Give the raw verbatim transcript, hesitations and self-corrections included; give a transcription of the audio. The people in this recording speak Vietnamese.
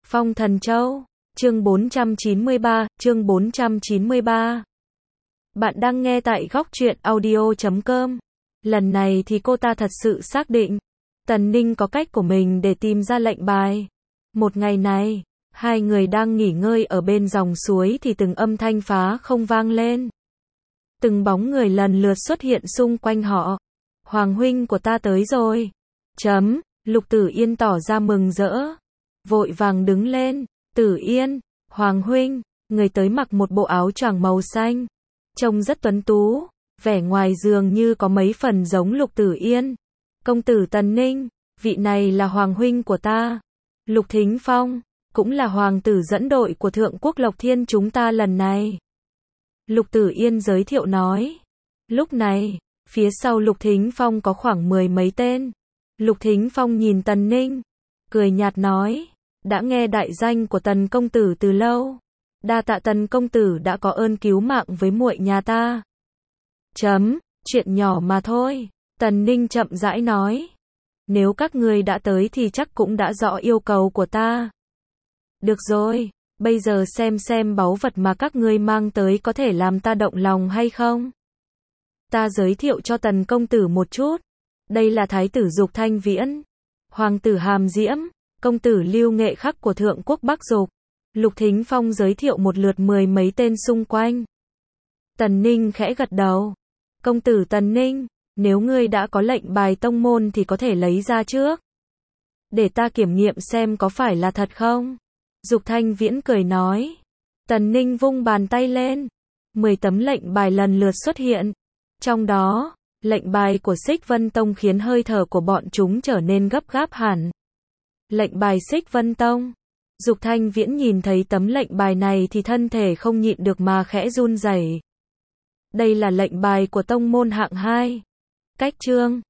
Phong Thần Châu, chương bốn trăm chín mươi ba, chương bốn trăm chín mươi ba. Bạn đang nghe tại góc truyện audio chấm com. Lần này thì cô ta thật sự xác định, Tần Ninh có cách của mình để tìm ra lệnh bài. Một ngày này, hai người đang nghỉ ngơi ở bên dòng suối thì từng âm thanh phá không vang lên. Từng bóng người lần lượt xuất hiện xung quanh họ. Hoàng huynh của ta tới rồi. Chấm, Lục Tử Yên tỏ ra mừng rỡ. Vội vàng đứng lên. Tử Yên, Hoàng huynh, người tới mặc một bộ áo choàng màu xanh. Trông rất tuấn tú, vẻ ngoài dường như có mấy phần giống Lục Tử Yên. Công tử Tần Ninh, vị này là Hoàng huynh của ta. Lục Thính Phong, cũng là hoàng tử dẫn đội của Thượng Quốc Lộc Thiên chúng ta lần này. Lục Tử Yên giới thiệu nói. Lúc này, phía sau Lục Thính Phong có khoảng mười mấy tên. Lục Thính Phong nhìn Tần Ninh, cười nhạt nói, đã nghe đại danh của Tần công tử từ lâu. Đa tạ Tần công tử đã có ơn cứu mạng với muội nhà ta. Chấm, chuyện nhỏ mà thôi. Tần Ninh chậm rãi nói. Nếu các ngươi đã tới thì chắc cũng đã rõ yêu cầu của ta. Được rồi, bây giờ xem xem báu vật mà các ngươi mang tới có thể làm ta động lòng hay không. Ta giới thiệu cho Tần công tử một chút. Đây là Thái tử Dục Thanh Viễn, Hoàng tử Hàm Diễm, công tử Lưu Nghệ Khắc của Thượng Quốc Bắc Dục. Lục Thính Phong giới thiệu một lượt mười mấy tên xung quanh. Tần Ninh khẽ gật đầu. Công tử Tần Ninh, nếu ngươi đã có lệnh bài tông môn thì có thể lấy ra trước. Để ta kiểm nghiệm xem có phải là thật không. Dục Thanh Viễn cười nói. Tần Ninh vung bàn tay lên. Mười tấm lệnh bài lần lượt xuất hiện. Trong đó, lệnh bài của Xích Vân Tông khiến hơi thở của bọn chúng trở nên gấp gáp hẳn. Lệnh bài Xích Vân Tông. Dục Thanh Viễn nhìn thấy tấm lệnh bài này thì thân thể không nhịn được mà khẽ run rẩy. Đây là lệnh bài của tông môn hạng hai. Cách chương